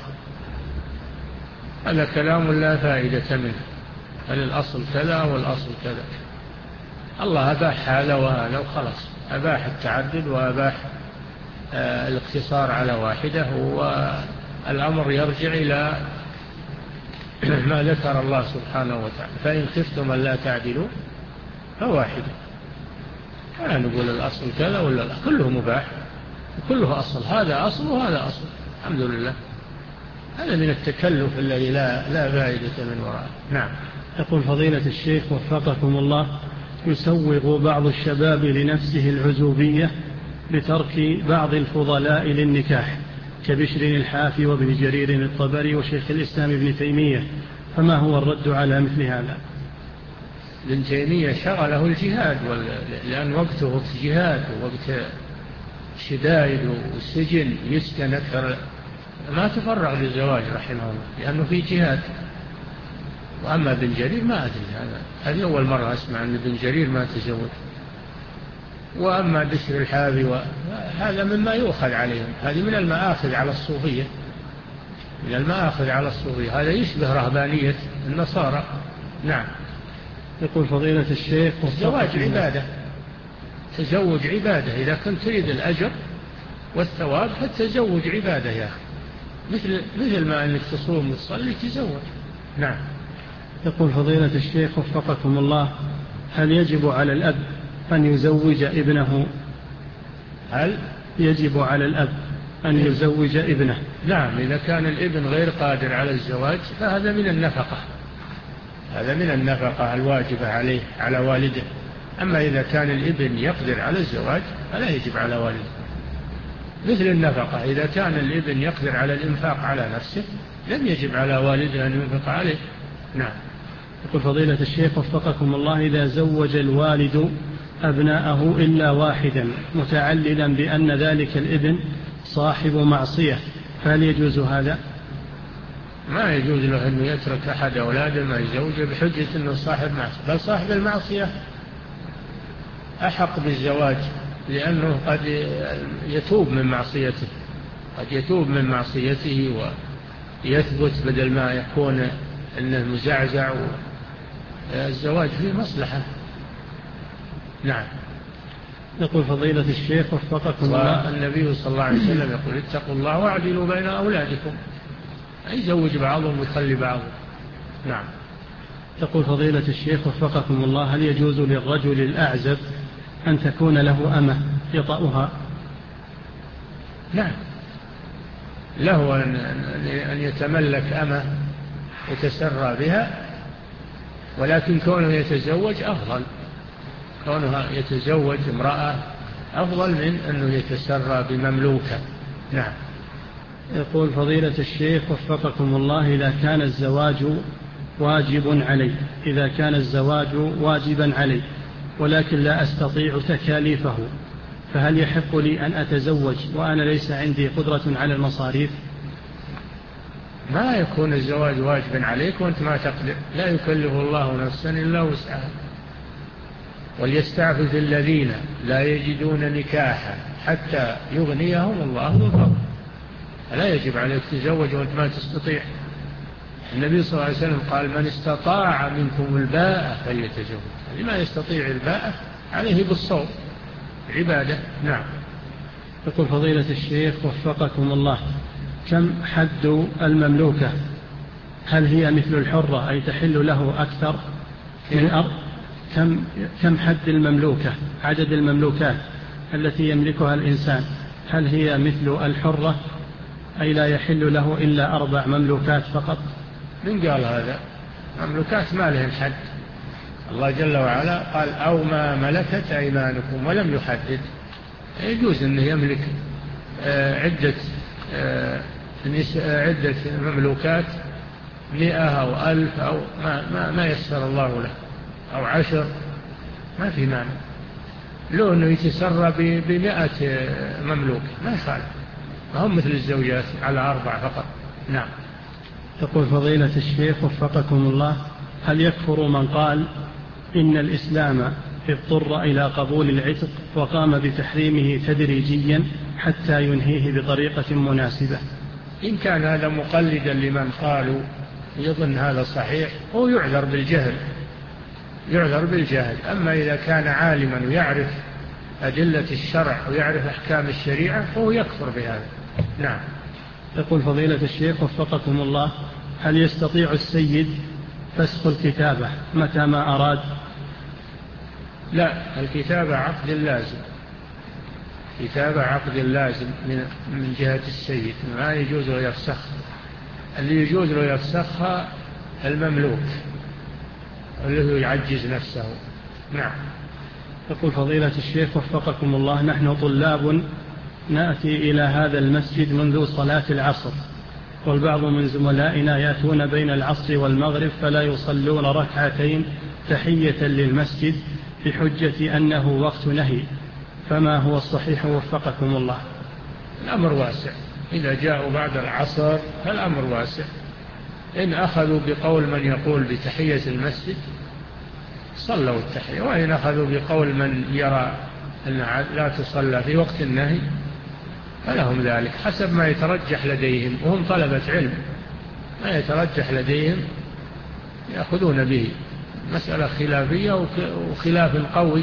هذا كلام لا فائدة منه. هل الأصل كذا والأصل كذا؟ الله أباح هذا وهذا وخلص، أباح التعدد وأباح آه الاقتصار على واحدة، والأمر يرجع إلى ما ذكر الله سبحانه وتعالى: فإن خفتم أن لا تعدلوا فواحدة. ولا نقول الأصل كذا ولا لا، كله مباح وكله أصل، هذا أصل وهذا أصل، الحمد لله. هذا من التكلف الذي لا, لا فائدة من وراءه. نعم. يقول فضيلة الشيخ وفقكم الله: يسوغ بعض الشباب لنفسه العزوبية بترك بعض الفضلاء للنكاح كبشر الحافي وابن جرير الطبري وشيخ الإسلام ابن تيمية، فما هو الرد على مثل هذا؟ ابن تيمية شغله الجهاد، لأن وقته وقت جهاد ووقت شدائد والسجن، يسكن أكثر، ما تفرغ للزواج رحمه الله لأنه في جهاد. وأما ابن جرير ما أدري، هذه أول مرة أسمع أن ابن جرير ما تزوج. وأما بشر الحافي هذا مما يؤخذ عليهم، هذه من المآخذ على الصوفية، من المآخذ على الصوفية، هذا يشبه رهبانية النصارى. نعم. يقول فضيلة الشيخ: الزواج عبادة، تزوج عبادة، إذا كنت تريد الأجر والثواب فالتزوج عبادة يا أخي، مثل, مثل ما أنك تصوم وتصلي تزوج. نعم. يقول فضيلة الشيخ وفقكم الله: هل يجب على الأب أن يزوج ابنه؟ هل يجب على الأب أن يزوج ابنه؟ نعم، إذا كان الابن غير قادر على الزواج فهذا من النفقة، هذا من النفقة الواجبة عليه على والده. أما إذا كان الابن يقدر على الزواج فلا يجب على والده، مثل النفقة، إذا كان الابن يقدر على الإنفاق على نفسه لم يجب على والده أن ينفق عليه. نعم. يقول فضيلة الشيخ وفقكم الله: إذا زوج الوالد أبناءه إلا واحدا متعللا بأن ذلك الابن صاحب معصية، فهل يجوز هذا؟ ما يجوز له أنه يترك أحد أولاده ما يزوجه بحجة أنه صاحب معصية، بل صاحب المعصية أحق بالزواج، لأنه قد يتوب من معصيته، قد يتوب من معصيته ويثبت بدل ما يكون أنه مزعزع. الزواج فيه مصلحة. نعم. يقول فضيلة الشيخ وفقكم الله: النبي صلى الله عليه وسلم يقول: اتقوا الله واعدلوا بين أولادكم، يزوج بعضهم ويخلي بعضهم. نعم. يقول فضيلة الشيخ وفقكم الله: هل يجوز للرجل الأعزب أن تكون له أمة يطأها؟ نعم، له أن يتملك أمة يتسرى بها، ولكن كونه يتزوج أفضل، كونه يتزوج امرأة أفضل من أنه يتسرى بمملوكة. نعم. يقول فضيلة الشيخ وفقكم الله، إذا كان الزواج واجب علي إذا كان الزواج واجبا علي ولكن لا أستطيع تكاليفه، فهل يحق لي أن أتزوج وأنا ليس عندي قدرة على المصاريف؟ ما يكون الزواج واجبا عليك وأنت ما تقدر، لا يكلف الله نفسا إلا وسعها. وليستعفف الذين لا يجدون نكاحا حتى يغنيهم الله من فضله. لا يجب عليك تزوج وأنت ما تستطيع. النبي صلى الله عليه وسلم قال من استطاع منكم الباءة فليتزوج. لما يستطيع الباءة عليه بالصوم عبادة. نعم. يقول فضيلة الشيخ وفقكم الله، كم حد المملوكة؟ هل هي مثل الحرة أي تحل له أكثر من أرض؟ كم كم حد المملوكة، عدد المملوكات التي يملكها الإنسان، هل هي مثل الحرة أي لا يحل له إلا أربع مملوكات فقط؟ من قال هذا؟ مملوكات ما لهم حد. الله جل وعلا قال أو ما ملكت أيمانكم ولم يحدد. يجوز أنه يملك عدة عدة مملوكات مئة أو ألف أو ما, ما, ما يسر الله له أو عشر، ما في مانع. لو أنه يتسرى بمئة مملوك ما يخالف، هم مثل الزوجات على أربع فقط. نعم. يقول فضيلة الشيخ وفقكم الله، هل يكفر من قال إن الإسلام اضطر إلى قبول العتق وقام بتحريمه تدريجيا حتى ينهيه بطريقة مناسبة؟ إن كان هذا مقلدا لمن قالوا يظن هذا صحيح هو يعذر بالجهل، يعذر بالجهل. أما إذا كان عالما ويعرف أدلة الشرع ويعرف أحكام الشريعة فهو يكفر بهذا. نعم. يقول فضيلة الشيخ وفقكم الله، هل يستطيع السيد فسخ الكتابة متى ما أراد؟ لا، الكتابة عقد لازم، كتابة عقد لازم من من جهة السيد، ما يجوز له يفسخها. اللي يجوز له يفسخها المملوك اللي يعجز نفسه. نعم. يقول فضيلة الشيخ وفقكم الله، نحن طلاب نأتي إلى هذا المسجد منذ صلاة العصر، والبعض من زملائنا يأتون بين العصر والمغرب فلا يصلون ركعتين تحية للمسجد بحجة أنه وقت نهي، فما هو الصحيح وفقكم الله؟ الأمر واسع، إذا جاءوا بعد العصر فالأمر واسع. إن أخذوا بقول من يقول بتحية المسجد صلوا التحية، وإن أخذوا بقول من يرى أن لا تصلى في وقت النهي فلهم ذلك حسب ما يترجح لديهم، وهم طلبة علم، ما يترجح لديهم يأخذون به. مسألة خلافية وخلاف قوي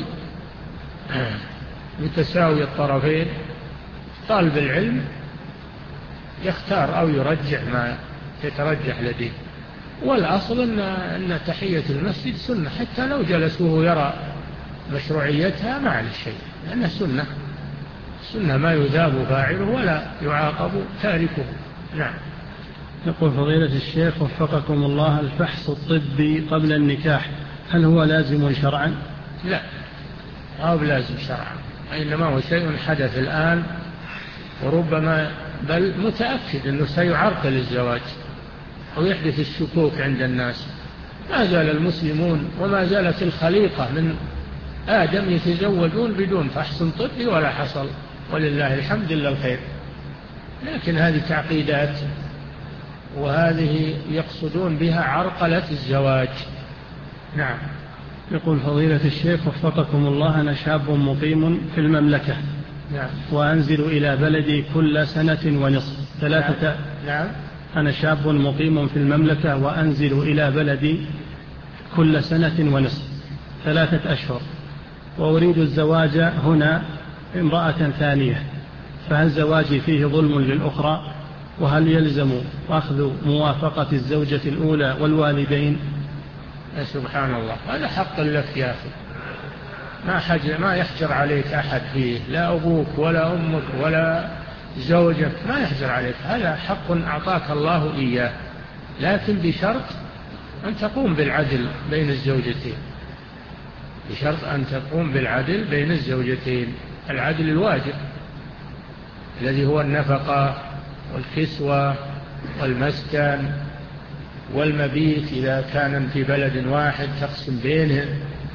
متساوي الطرفين، طالب العلم يختار أو يرجح ما يترجح لديه. والأصل أن, أن تحية المسجد سنة، حتى لو جلسوه يرى مشروعيتها ما عليه شيء، لأنها سنة، سنة ما يذاب فاعله ولا يعاقب تاركه. نعم. يقول فضيلة الشيخ وفقكم الله، الفحص الطبي قبل النكاح هل هو لازم شرعا؟ لا، أو لازم شرعا، إنما هو شيء حدث الآن وربما بل متأكد أنه سيعرقل الزواج ويحدث الشكوك عند الناس. ما زال المسلمون وما زالت الخليقة من آدم يتزوجون بدون فحص طبي ولا حصل، ولله الحمد لله الخير. لكن هذه تعقيدات، وهذه يقصدون بها عرقلة الزواج. نعم. يقول فضيلة الشيخ وفقكم الله، أنا شاب مقيم في المملكة. نعم. وأنزل إلى بلدي كل سنة ونصف ثلاثة. نعم. نعم. أنا شاب مقيم في المملكة وأنزل إلى بلدي كل سنة ونصف ثلاثة أشهر، وأريد الزواج هنا امرأة ثانية، فهل زواجي فيه ظلم للأخرى؟ وهل يلزم أخذ موافقة الزوجة الأولى والوالدين؟ سبحان الله، هذا حق لك يا أخي، ما حجر ما يحجر عليك أحد فيه، لا أبوك ولا أمك ولا زوجك، ما يحجر عليك، هذا حق أعطاك الله إياه، لكن بشرط أن تقوم بالعدل بين الزوجتين، بشرط أن تقوم بالعدل بين الزوجتين، العدل الواجب الذي هو النفقة والكسوة والمسكن والمبيت إذا كان في بلد واحد تقسم بينهم.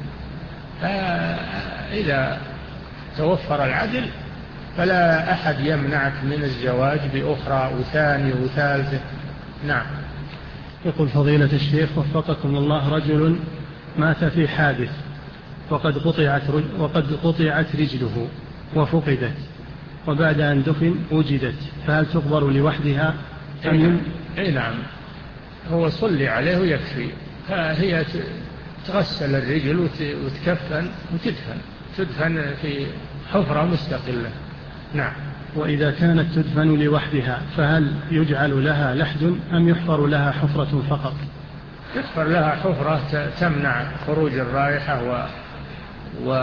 فإذا توفر العدل فلا أحد يمنعك من الزواج بأخرى وثانية وثالثة. نعم. يقول فضيلة الشيخ وفقكم الله: رجل مات في حادث وقد قطعت, وقد قطعت رجله وفقدت، وبعد أن دفن وجدت، فهل تقبر لوحدها أم؟ أي نعم، هو صلي عليه ويكفي، فهي تغسل الرجل وتكفن وتدفن تدفن في حفرة مستقلة. نعم. وإذا كانت تدفن لوحدها فهل يجعل لها لحد أم يحفر لها حفرة فقط؟ يحفر لها حفرة تمنع خروج الرائحة و, و...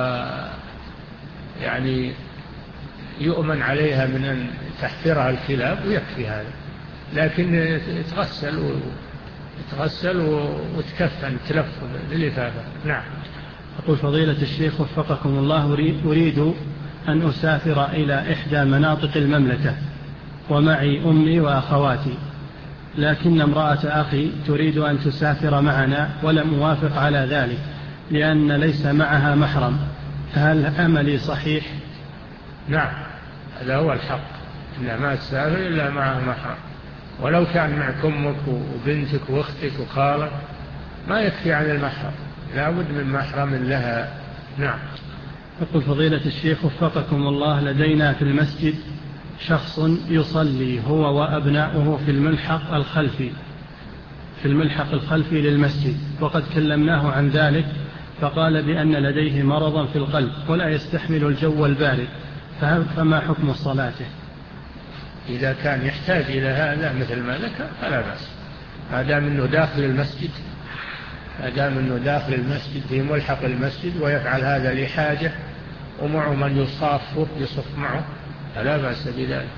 يعني يؤمن عليها من أن تحفرها الكلاب، ويكفي هذا. لكن تغسل و... تغسل وتكفن تلف للإفافة. نعم. أقول فضيلة الشيخ وفقكم الله: أريد أن أسافر إلى إحدى مناطق المملكة ومعي أمي وأخواتي، لكن امرأة أخي تريد أن تسافر معنا ولم أوافق على ذلك لأن ليس معها محرم، فهل أملي صحيح؟ نعم، هذا هو الحق، إنها ما تسافر إلا معها محرم، ولو كان معك أمك وبنتك وأختك وخالك ما يكفي عن المحرم، لا بد من محرم لها. نعم. يقول فضيلة الشيخ وفقكم الله: لدينا في المسجد شخص يصلي هو وأبناؤه في الملحق الخلفي في الملحق الخلفي للمسجد، وقد كلمناه عن ذلك فقال بأن لديه مرضا في القلب ولا يستحمل الجو البارد، فما حكم صلاته؟ إذا كان يحتاج إلى هذا مثل ما ذكر فلا بأس، ما دام أنه داخل المسجد ما دام أنه داخل المسجد في ملحق المسجد ويفعل هذا لحاجة ومعه من يصافه يصف معه فلا بأس بذلك،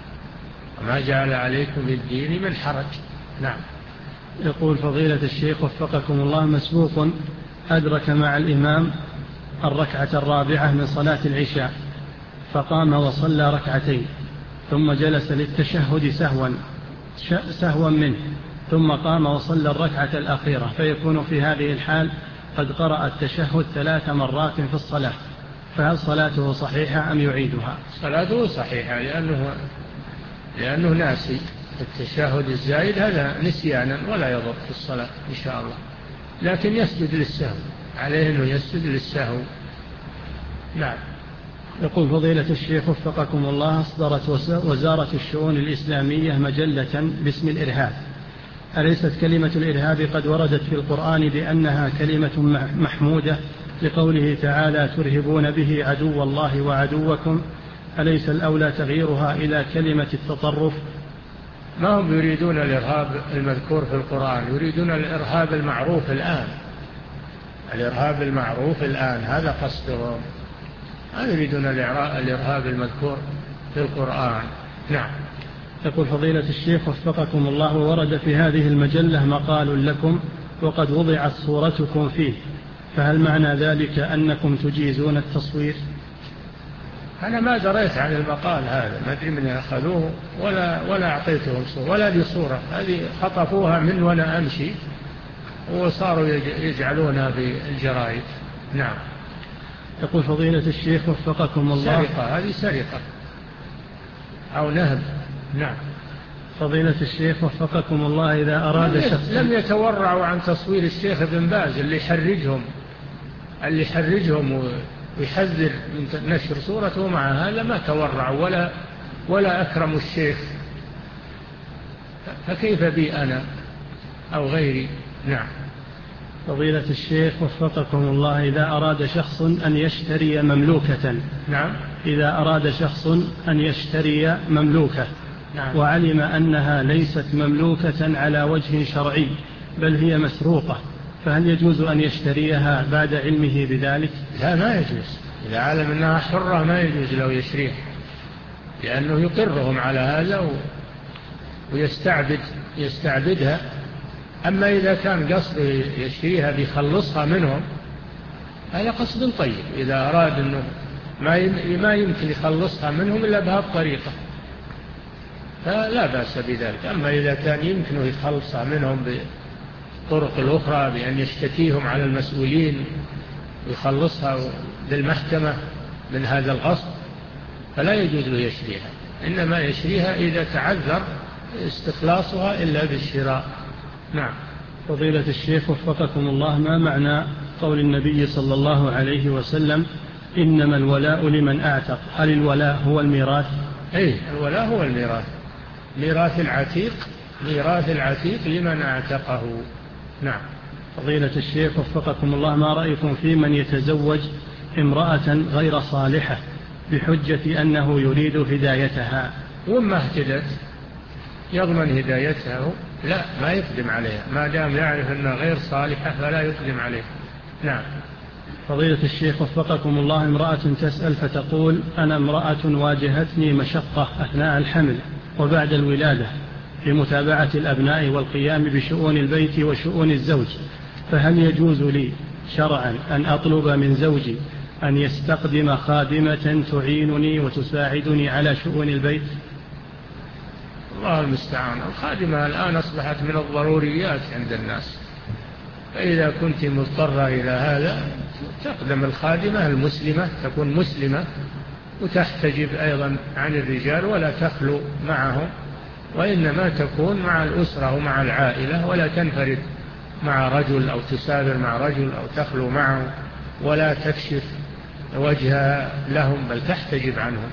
وما جعل عليكم الدين من حرج. نعم. يقول فضيلة الشيخ وفقكم الله: مسبوق أدرك مع الإمام الركعة الرابعة من صلاة العشاء فقام وصلى ركعتين ثم جلس للتشهد سهوا سهوا منه ثم قام وصلى الركعة الأخيرة، فيكون في هذه الحال قد قرأ التشهد ثلاث مرات في الصلاة، فهل صلاته صحيحة أم يعيدها؟ صلاته صحيحة لأنه, لأنه ناسي. التشهد الزايد هذا نسيانا ولا يضر في الصلاة إن شاء الله، لكن يسجد للسهو، عليه أنه يسجد للسهو. نعم. يقول فضيلة الشيخ وفقكم الله: أصدرت وزارة الشؤون الإسلامية مجلة باسم الإرهاب، أليست كلمة الإرهاب قد وردت في القرآن بأنها كلمة محمودة لقوله تعالى: ترهبون به عدو الله وعدوكم، أليس الأولى تغييرها إلى كلمة التطرف؟ ما هم يريدون الإرهاب المذكور في القرآن، يريدون الإرهاب المعروف الآن، الإرهاب المعروف الآن هذا قصدهم، ما يريدون الإرهاب المذكور في القرآن. نعم. يقول فضيلة الشيخ وفقكم الله: ورد في هذه المجلة مقال لكم وقد وضعت صورتكم فيه، فهل معنى ذلك أنكم تجيزون التصوير؟ أنا ما دريت عن المقال هذا، ما أدري من أخذوه ولا, ولا أعطيتهم صورة ولا لي صورة، هذه خطفوها من وأنا أمشي وصاروا يجعلونها في الجرائد. نعم. يقول فضيلة الشيخ وفقكم الله: سرقة، هذه سرقة أو نهب. نعم. فضيلة الشيخ وفقكم الله: إذا أراد شخص لم يتورعوا عن تصوير الشيخ ابن باز اللي يحرجهم اللي يحرجهم ويحذر من نشر صورته، مع هذا ما تورعوا ولا ولا أكرموا الشيخ، فكيف بي أنا أو غيري؟ نعم. فضيلة الشيخ وفقكم الله: إذا أراد شخص أن يشتري مملوكة نعم. إذا أراد شخص أن يشتري مملوكة نعم. وعلم أنها ليست مملوكة على وجه شرعي بل هي مسروقة، فهل يجوز أن يشتريها بعد علمه بذلك؟ لا، ما يجوز. إذا علم أنها حرة ما يجوز لو يشتريها، لأنه يقرهم على هذا ويستعبد يستعبدها أما إذا كان قصد يشتريها بيخلصها منهم هذا قصد طيب، إذا أراد أنه ما يمكن يخلصها منهم إلا بهذه الطريقة فلا بأس بذلك. أما إذا كان يمكنه يخلصها منهم بالطرق الأخرى بأن يشتكيهم على المسؤولين ويخلصها بالمحكمة من هذا الغصب فلا يجوز له يشريها، إنما يشريها إذا تعذر استخلاصها إلا بالشراء. نعم. فضيلة الشيخ وفقكم الله، ما معنى قول النبي صلى الله عليه وسلم إنما الولاء لمن أعتق؟ هل الولاء هو الميراث؟ أي الولاء هو الميراث، ميراث العتيق، ميراث العتيق لمن أعتقه. نعم. فضيلة الشيخ وفقكم الله، ما رأيكم في من يتزوج امرأة غير صالحة بحجة أنه يريد هدايتها؟ وما اهتدت يضمن هدايتها؟ لا، ما يقدم عليها ما دام يعرف أنها غير صالحة فلا يقدم عليها. نعم. فضيلة الشيخ وفقكم الله، امرأة تسأل فتقول أنا امرأة واجهتني مشقة أثناء الحمل وبعد الولادة لمتابعة الأبناء والقيام بشؤون البيت وشؤون الزوج، فهل يجوز لي شرعا أن أطلب من زوجي أن يستخدم خادمة تعينني وتساعدني على شؤون البيت؟ الله المستعان. الخادمة الآن أصبحت من الضروريات عند الناس، فإذا كنت مضطرة إلى هذا تقدم الخادمة المسلمة، تكون مسلمة وتحتجب أيضا عن الرجال ولا تخلو معهم، وإنما تكون مع الأسرة ومع العائلة ولا تنفرد مع رجل أو تسافر مع رجل أو تخلو معه ولا تكشف وجهها لهم بل تحتجب عنهم.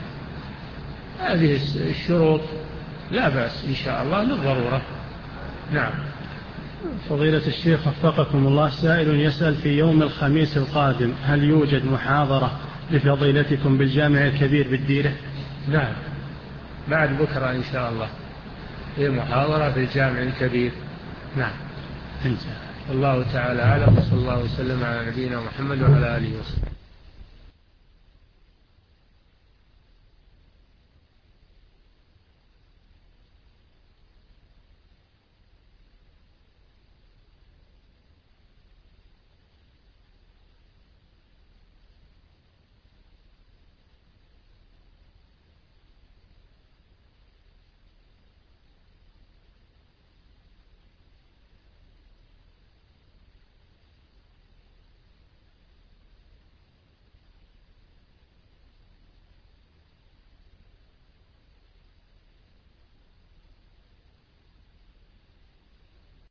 هذه الشروط لا بأس إن شاء الله للضرورة. نعم. فضيلة الشيخ وفقكم الله، سائل يسأل في يوم الخميس القادم هل يوجد محاضرة لفضيلتكم بالجامع الكبير بالديرة؟ نعم، بعد بكرة إن شاء الله في محاضرة في الجامع الكبير. نعم. الله تعالى أعلم، وصلى الله وسلم على نبينا محمد وعلى آله وصحبه.